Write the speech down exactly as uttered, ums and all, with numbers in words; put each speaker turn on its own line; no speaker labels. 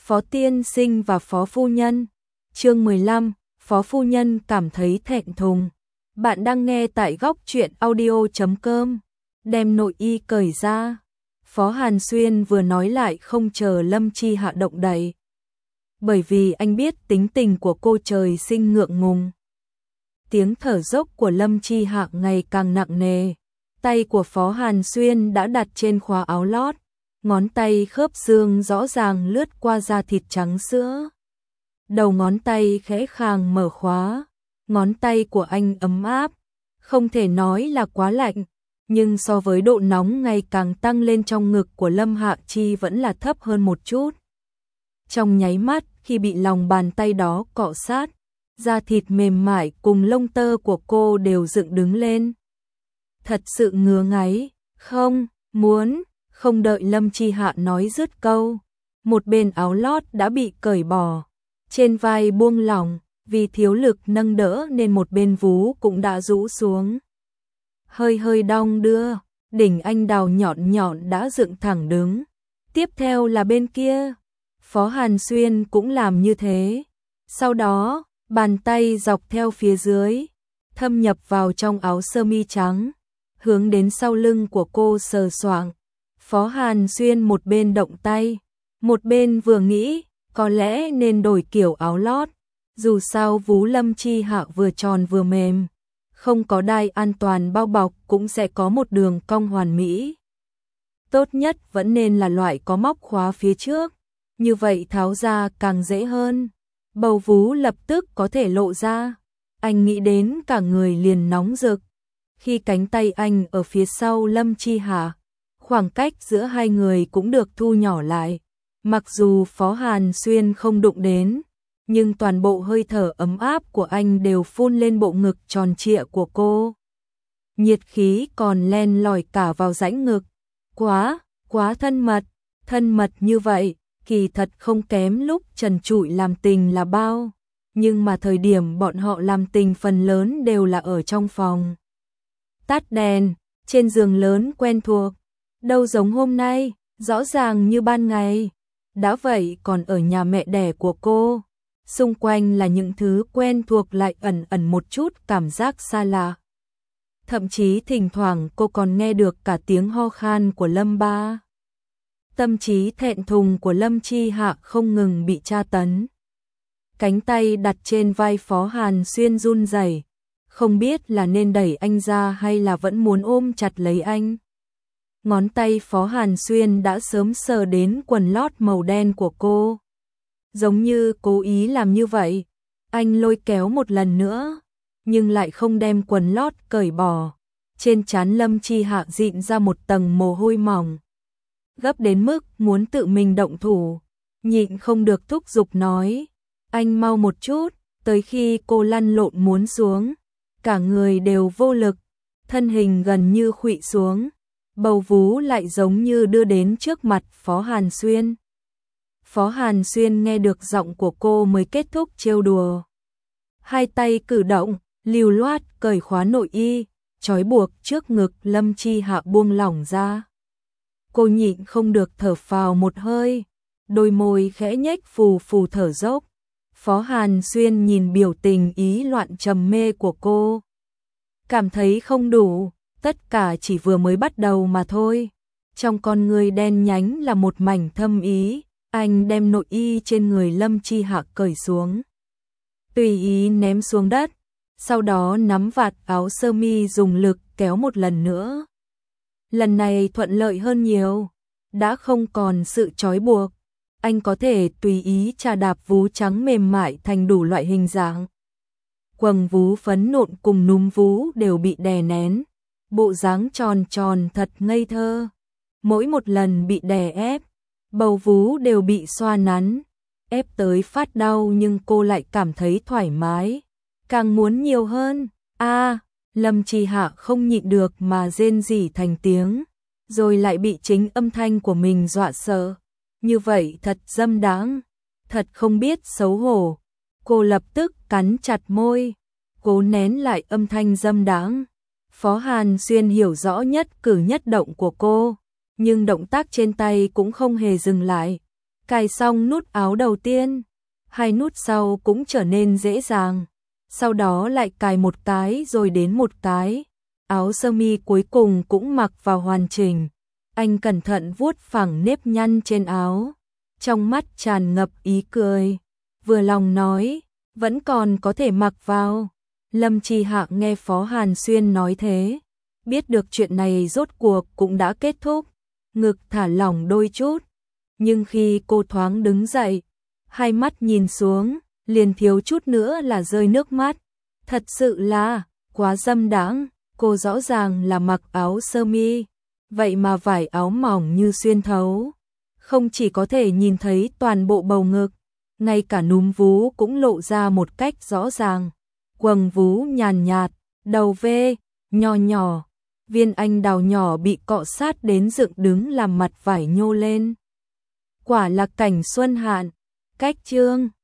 Phó tiên sinh và phó phu nhân. Chương mười lăm, phó phu nhân cảm thấy thẹn thùng. Bạn đang nghe tại góc truyện audio chấm com. Đem nội y cởi ra. Phó Hàn Xuyên vừa nói lại không chờ Lâm Chi Hạ động đậy. Bởi vì anh biết tính tình của cô trời sinh ngượng ngùng. Tiếng thở dốc của Lâm Chi Hạ ngày càng nặng nề. Tay của Phó Hàn Xuyên đã đặt trên khóa áo lót. Ngón tay khớp xương rõ ràng lướt qua da thịt trắng sữa. Đầu ngón tay khẽ khàng mở khóa. Ngón tay của anh ấm áp. Không thể nói là quá lạnh. Nhưng so với độ nóng ngày càng tăng lên trong ngực của Lâm Hạ Chi vẫn là thấp hơn một chút. Trong nháy mắt khi bị lòng bàn tay đó cọ sát, da thịt mềm mại cùng lông tơ của cô đều dựng đứng lên. Thật sự ngứa ngáy, không, muốn, không đợi Lâm Chi Hạ nói dứt câu. Một bên áo lót đã bị cởi bỏ, trên vai buông lỏng, vì thiếu lực nâng đỡ nên một bên vú cũng đã rũ xuống. Hơi hơi đong đưa, đỉnh anh đào nhọn nhọn đã dựng thẳng đứng. Tiếp theo là bên kia, Phó Hàn Xuyên cũng làm như thế. Sau đó, bàn tay dọc theo phía dưới, thâm nhập vào trong áo sơ mi trắng, hướng đến sau lưng của cô sờ soạng. Phó Hàn Xuyên một bên động tay, một bên vừa nghĩ, có lẽ nên đổi kiểu áo lót. Dù sao vú Lâm Chi Hạ vừa tròn vừa mềm, không có đai an toàn bao bọc cũng sẽ có một đường cong hoàn mỹ. Tốt nhất vẫn nên là loại có móc khóa phía trước, như vậy tháo ra càng dễ hơn. Bầu vú lập tức có thể lộ ra. Anh nghĩ đến cả người liền nóng rực. Khi cánh tay anh ở phía sau Lâm Chi Hạ, khoảng cách giữa hai người cũng được thu nhỏ lại. Mặc dù Phó Hàn Xuyên không đụng đến, nhưng toàn bộ hơi thở ấm áp của anh đều phun lên bộ ngực tròn trịa của cô. Nhiệt khí còn len lỏi cả vào rãnh ngực. Quá, quá thân mật, thân mật như vậy, kỳ thật không kém lúc trần trụi làm tình là bao. Nhưng mà thời điểm bọn họ làm tình phần lớn đều là ở trong phòng. Tắt đèn, trên giường lớn quen thuộc. Đâu giống hôm nay, rõ ràng như ban ngày. Đã vậy còn ở nhà mẹ đẻ của cô. Xung quanh là những thứ quen thuộc lại ẩn ẩn một chút cảm giác xa lạ. Thậm chí thỉnh thoảng cô còn nghe được cả tiếng ho khan của Lâm Ba. Tâm trí thẹn thùng của Lâm Chi Hạ không ngừng bị tra tấn. Cánh tay đặt trên vai Phó Hàn Xuyên run rẩy, không biết là nên đẩy anh ra hay là vẫn muốn ôm chặt lấy anh. Ngón tay Phó Hàn Xuyên đã sớm sờ đến quần lót màu đen của cô. Giống như cố ý làm như vậy. Anh lôi kéo một lần nữa, nhưng lại không đem quần lót cởi bỏ. Trên trán Lâm Chi Hạ dịn ra một tầng mồ hôi mỏng. Gấp đến mức muốn tự mình động thủ, nhịn không được thúc giục nói. Anh mau một chút, tới khi cô lăn lộn muốn xuống. Cả người đều vô lực, thân hình gần như khuỵu xuống. Bầu vú lại giống như đưa đến trước mặt Phó Hàn Xuyên. Phó Hàn Xuyên nghe được giọng của cô mới kết thúc trêu đùa. Hai tay cử động, lưu loát cởi khóa nội y, trói buộc trước ngực Lâm Chi Hạ buông lỏng ra. Cô nhịn không được thở phào một hơi, đôi môi khẽ nhếch phù phù thở dốc. Phó Hàn Xuyên nhìn biểu tình ý loạn trầm mê của cô. Cảm thấy không đủ, tất cả chỉ vừa mới bắt đầu mà thôi. Trong con người đen nhánh là một mảnh thâm ý. Anh đem nội y trên người Lâm Chi Hạ cởi xuống, tùy ý ném xuống đất, sau đó nắm vạt áo sơ mi dùng lực kéo một lần nữa. Lần này thuận lợi hơn nhiều, đã không còn sự trói buộc, anh có thể tùy ý chà đạp vú trắng mềm mại thành đủ loại hình dạng. Quầng vú phấn nộn cùng núm vú đều bị đè nén, bộ dáng tròn tròn thật ngây thơ. Mỗi một lần bị đè ép, bầu vú đều bị xoa nắn, ép tới phát đau nhưng cô lại cảm thấy thoải mái, càng muốn nhiều hơn. A, à, Lâm Chi Hạ không nhịn được mà rên rỉ thành tiếng, rồi lại bị chính âm thanh của mình dọa sợ. Như vậy thật dâm đáng, thật không biết xấu hổ. Cô lập tức cắn chặt môi, cố nén lại âm thanh dâm đáng. Phó Hàn Xuyên hiểu rõ nhất cử nhất động của cô, nhưng động tác trên tay cũng không hề dừng lại. Cài xong nút áo đầu tiên, hai nút sau cũng trở nên dễ dàng. Sau đó lại cài một cái rồi đến một cái. Áo sơ mi cuối cùng cũng mặc vào hoàn chỉnh. Anh cẩn thận vuốt phẳng nếp nhăn trên áo, trong mắt tràn ngập ý cười, vừa lòng nói, vẫn còn có thể mặc vào. Lâm Chi Hạc nghe Phó Hàn Xuyên nói thế, biết được chuyện này rốt cuộc cũng đã kết thúc, ngực thả lỏng đôi chút. Nhưng khi cô thoáng đứng dậy, hai mắt nhìn xuống, liền thiếu chút nữa là rơi nước mắt. Thật sự là quá dâm đãng, cô rõ ràng là mặc áo sơ mi, vậy mà vải áo mỏng như xuyên thấu, không chỉ có thể nhìn thấy toàn bộ bầu ngực, ngay cả núm vú cũng lộ ra một cách rõ ràng. Quầng vú nhàn nhạt, đầu V, nho nhỏ, viên anh đào nhỏ bị cọ sát đến dựng đứng làm mặt vải nhô lên. Quả là cảnh xuân hạn. Cách chương